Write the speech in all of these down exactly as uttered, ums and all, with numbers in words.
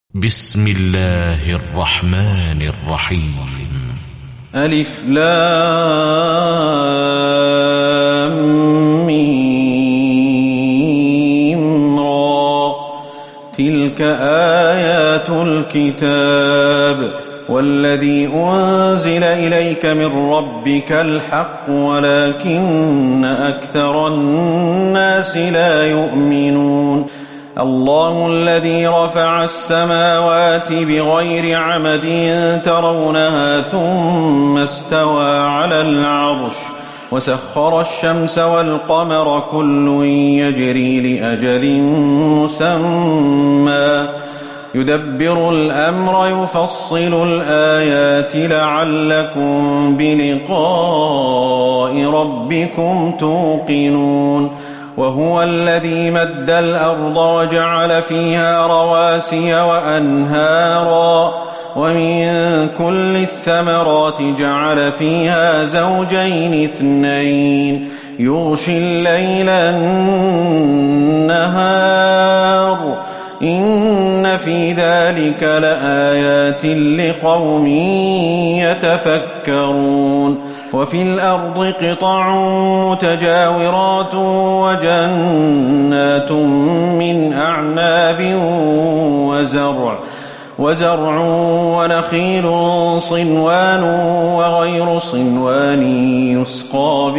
بسم الله الرحمن الرحيم. ألف لام ميم را. تلك آيات الكتاب والذي أنزل إليك من ربك الحق ولكن أكثر الناس لا يؤمنون. الله الذي رفع السماوات بغير عمد ترونها ثم استوى على العرش وسخر الشمس والقمر كل يجري لأجل مسمى يدبر الأمر يفصل الآيات لعلكم بلقاء ربكم توقنون. وهو الذي مد الأرض وجعل فيها رواسي وأنهارا ومن كل الثمرات جعل فيها زوجين اثنين يغشي الليل النهار إن في ذلك لآيات لقوم يتفكرون. وفي الأرض قطع متجاورات وجنات من أعناب وزرع وزرع ونخيل صنوان وغير صنوان يسقى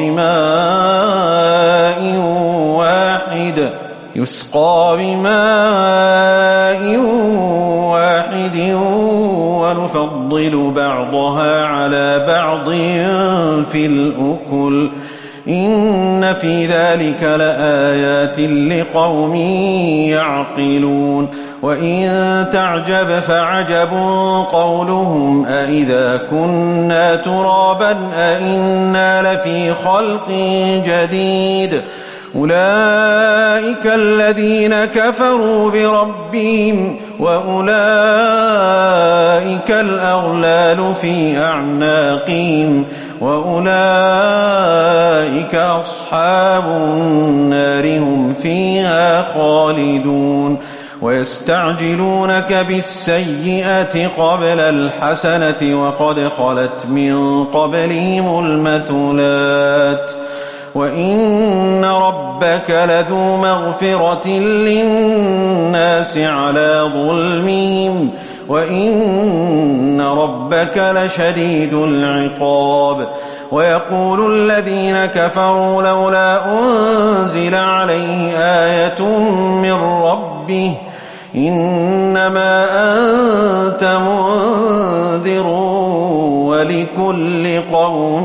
بماء واحد يسقى بماء واحد ونفضل بعضها على بعض في الأكل إن في ذلك لآيات لقوم يعقلون. وإن تعجب فعجب قولهم أإذا كنا ترابا أإنا لفي خلق جديد أولئك الذين كفروا بربهم وأولئك الأغلال في أعناقهم وأولئك أصحاب النار هم فيها خالدون. ويستعجلونك بالسيئة قبل الحسنة وقد خلت من قبلهم المثلات وإن ربك لذو مغفرة للناس على ظلمهم وإن ربك لشديد العقاب. ويقول الذين كفروا لولا أنزل عليه آية من ربه إنما أنت منذر ولكل قوم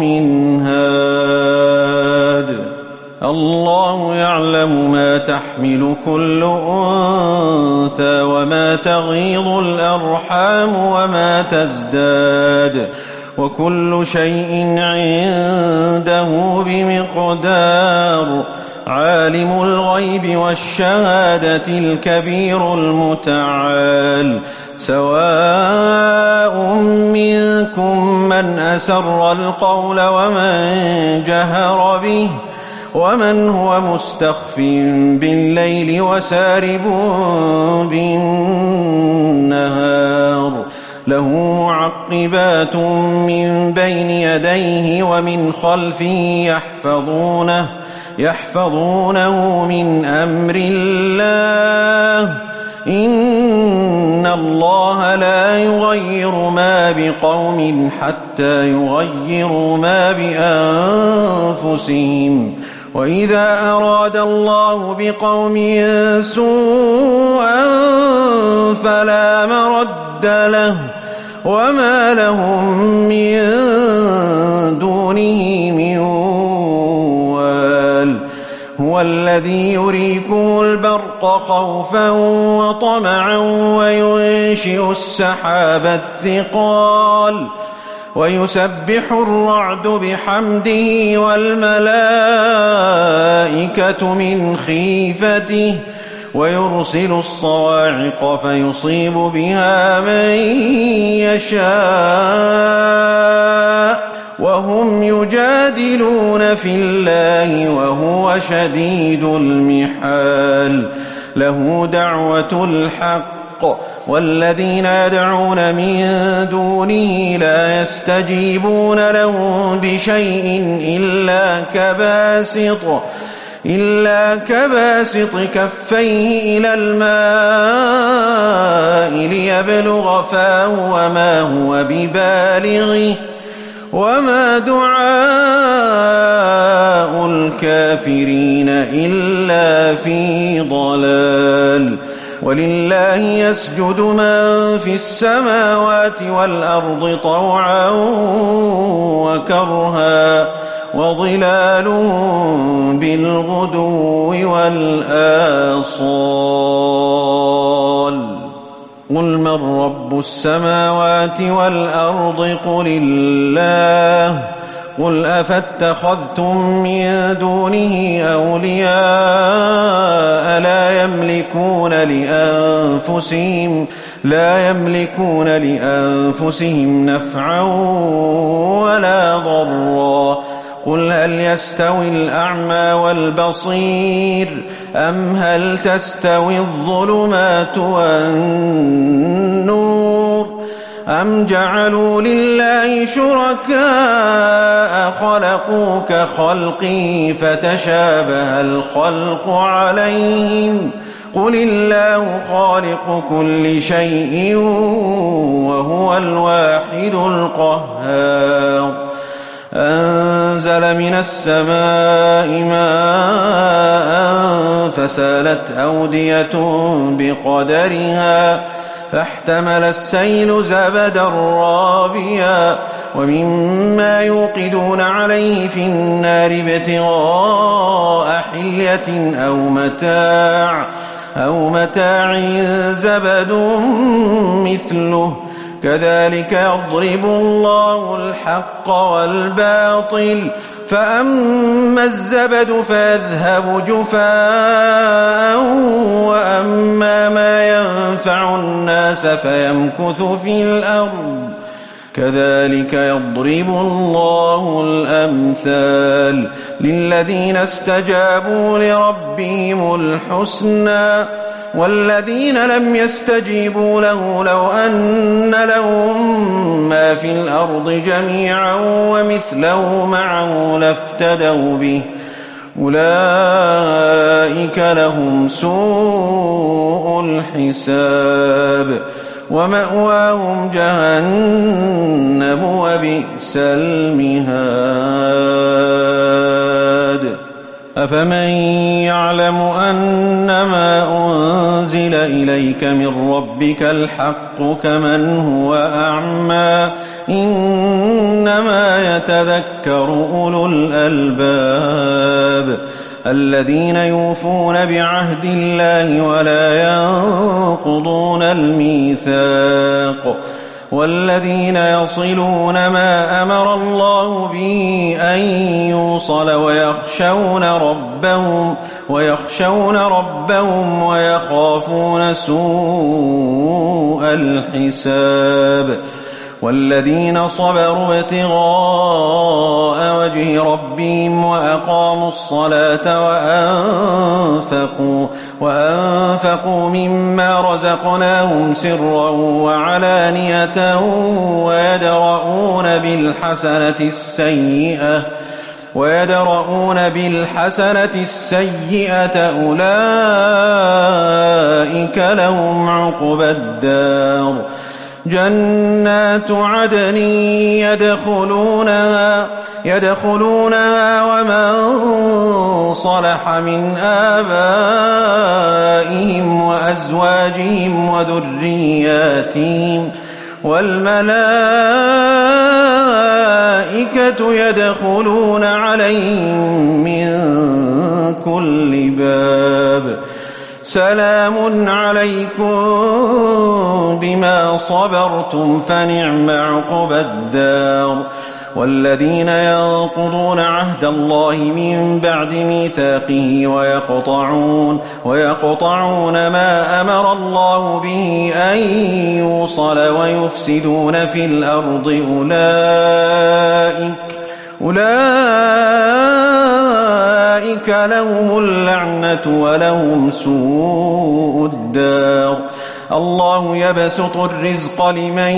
هاد. الله يعلم ما تحمل كل أنثى وما تغيض الأرحام وما تزداد وكل شيء عنده بمقدار. عالم الغيب والشهادة الكبير المتعال. سواء منكم من أسر القول ومن جهر به ومن هو مستخف بالليل وسارب بالنهار له معقبات من بين يديه ومن خلفه يحفظونه يحفظونه من أمر الله إن الله لا يغير ما بقوم حتى يغيروا ما بأنفسهم وإذا أراد الله بقوم سوءا فلا مرد له وما لهم من دونه من وال. هو الذي يريكم البرق خوفا وطمعا وينشئ السحاب الثقال ويسبح الرعد بحمده والملائكة من خيفته ويرسل الصواعق فيصيب بها من يشاء وهم يجادلون في الله وهو شديد المحال. له دعوة الحق والذين يدعون من دونه لا يستجيبون لهم بشيء إلا كباسط إلا كباسط كفيه إلى الماء ليبلغ فاه وما هو ببالغه وما دعاء الكافرين إلا في ضلال. ولله يسجد من في السماوات والأرض طوعا وكرها وظلال بالغدو والآصال. قل من رب السماوات والأرض قل الله. قل أفاتخذتم من دونه أولياء لا يملكون لأنفسهم لا يملكون لأنفسهم نفعا ولا ضرا. قل هل يستوي الأعمى والبصير أم هل تستوي الظلمات والنور أم جعلوا لله شركاء خلقوا كخلقه فتشابه الخلق عليهم قل الله خالق كل شيء وهو الواحد القهار. أنزل من السماء ماء فسالت أودية بقدرها فاحتمل السيل زبدا رابيا ومما يوقدون عليه في النار ابتغاء حلية أو متاع أو متاع زبد مثله كذلك يضرب الله الحق والباطل فأما الزبد فيذهب جفاء وأما ما ينفع الناس فيمكث في الأرض كذلك يضرب الله الأمثال للذين استجابوا لربهم الحسنى والذين لم يستجيبوا له لو أن لهم ما في الأرض جميعا ومثله معه لافتدوا به أولئك لهم سوء الحساب ومأواهم جهنم وبئس المهاد. أفمن يعلم أنما أنزل إليك من ربك الحق كمن هو أعمى إنما يتذكر أولو الألباب الذين يوفون بعهد الله ولا ينقضون الميثاق والذين يصلون ما أمر الله به أن يوصل ويخشون ربهم ويخشون ربهم ويخافون سوء الحساب والذين صبروا ابتغاء وجه ربهم وأقاموا الصلاة وأنفقوا, وأنفقوا مما رزقناهم سرا وعلانية ويدرؤون بالحسنة السيئة ويدرؤون بالحسنة السيئة أولئك لهم عقبى الدار جنات عدن يدخلونها, يدخلونها ومن صلح من آبائهم وأزواجهم وذرياتهم والملائكة يدخلون عليهم من كل باب سلام عليكم بما صبرتم فنعم عقبى الدار. والذين ينقضون عهد الله من بعد ميثاقه ويقطعون, ويقطعون ما أمر الله به أن يوصل ويفسدون في الأرض أولئك, أولئك لهم اللعنة ولهم سوء الدار. الله يبسط الرزق لمن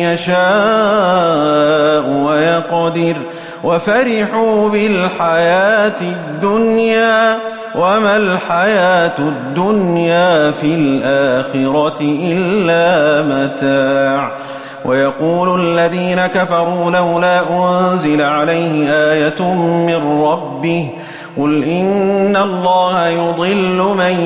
يشاء ويقدر وفرحوا بالحياة الدنيا وما الحياة الدنيا في الآخرة إلا متاع ويقول الذين كفروا لولا أنزل عليه آية من ربه قل إن الله يضل من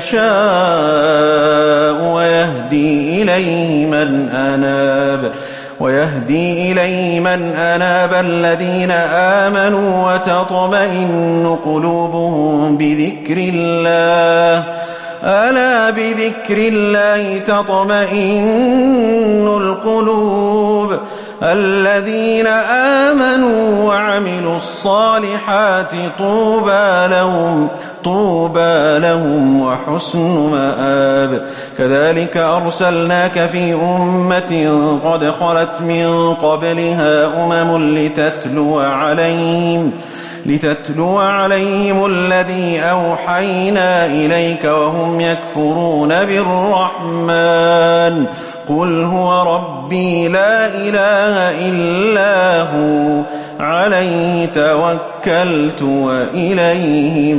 يشاء ويهدي إليه من أناب ويهدي إليه من أناب الذين آمنوا وتطمئن قلوبهم بذكر الله ألا بذكر الله تطمئن القلوب الذين آمنوا وعملوا الصالحات طوبى لهم طوبى لهم وحسن مآب كذلك أرسلناك في أمة قد خلت من قبلها أمم لتتلو عليهم لتتلو عليهم الذي أوحينا إليك وهم يكفرون بالرحمن قل هو ربي لا إله إلا هو عليه توكلت وإليه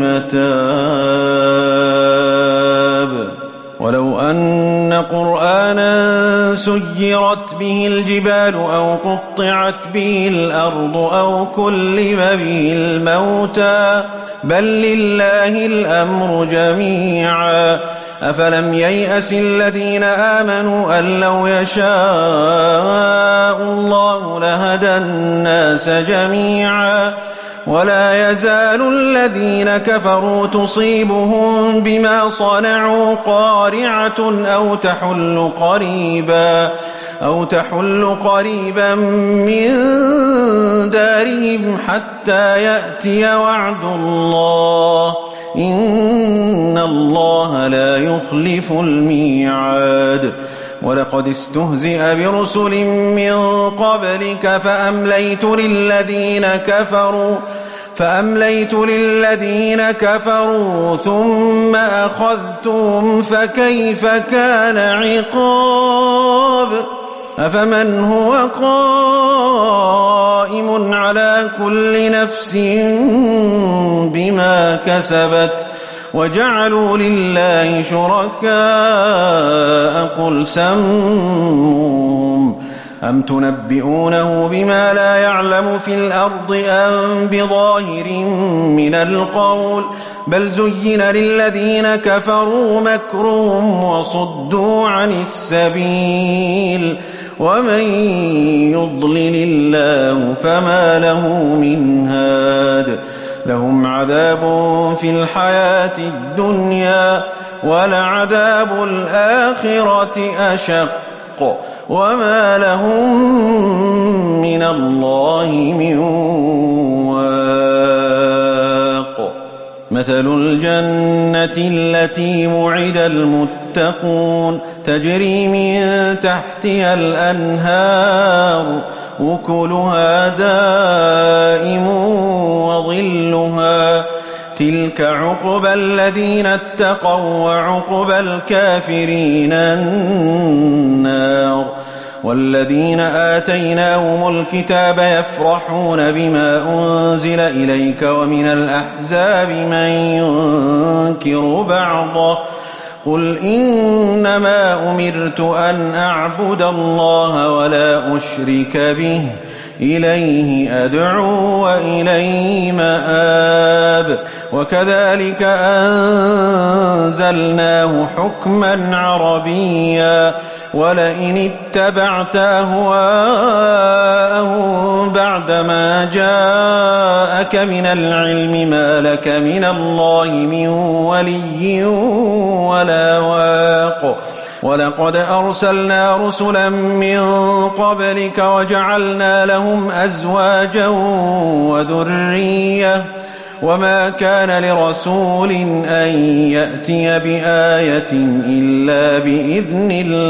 متاب ولو أن قرآنا سيرت به الجبال أو قطعت به الأرض أو كلم به الموتى بل لله الأمر جميعا أفلم ييأس الذين آمنوا أن لو يشاء الله لهدى الناس جميعا ولا يزال الذين كفروا تصيبهم بما صنعوا قارعة أو تحل قريبا أو تحل قريبا من دارهم حتى يأتي وعد الله إن الله لا يخلف الميعاد ولقد استهزئ برسل من قبلك فأمليت للذين كفروا فأمليت للذين كفروا ثم أخذتهم فكيف كان عقاب أفمن هو قائم على كل نفس بما كسبت وجعلوا لله شركاء قل سموهم أم تنبئونه بما لا يعلم في الأرض أم بظاهر من القول بل زين للذين كفروا مكرهم وصدوا عن السبيل ومن يضلل الله فما له من هاد لهم عذاب في الحياة الدنيا ولعذاب الآخرة أشق وما لهم من الله من واق مثل الجنة التي وعد المتقون تجري من تحتها الأنهار أكلها دائم وظلها تلك عقبى الذين اتقوا وعقبى الكافرين النار والذين آتيناهم الكتاب يفرحون بما أنزل إليك ومن الأحزاب من ينكر بعضه قل إنما أمرت أن أعبد الله ولا أشرك به إليه أدعو وإليه مآب وكذلك أنزلناه حكما عربيا ولئن اتبعت أهواءهم بعدما جاءك من العلم ما لك من الله من ولي ولا واق ولقد أرسلنا رسلا من قبلك وجعلنا لهم أزواجا وذرية وما كان لرسول أن يأتي بآية إلا بإذن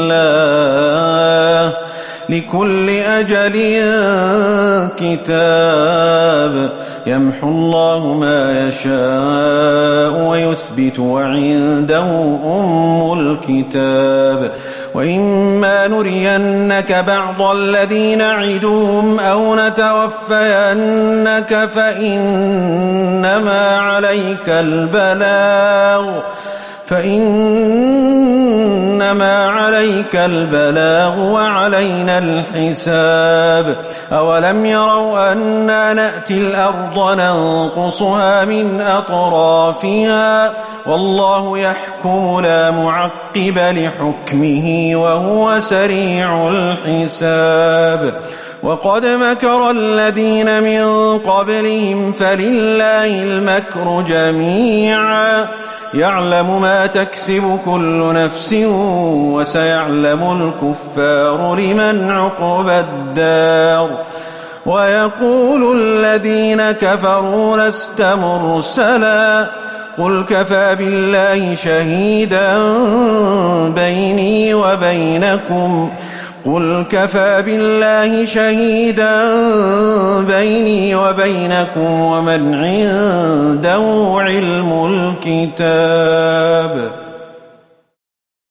الله لكل أجل كتاب يمحو الله ما يشاء ويثبت وعنده أم الكتاب وإما نرينك بعض الذين نعدهم أو نتوفينك فإنما عليك البلاغ فإنما عليك البلاغ وعلينا الحساب أولم يروا أنا نأتي الأرض ننقصها من أطرافها والله يحكم لا معقب لحكمه وهو سريع الحساب وقد مكر الذين من قبلهم فلله المكر جميعا يعلم ما تكسب كل نفس وسيعلم الكفار لمن عقبى الدار ويقول الذين كفروا لست مرسلا قل كفى بالله شهيدا بيني وبينكم قل كفى بالله شهيدا بيني وبينكم ومن عنده علم الكتاب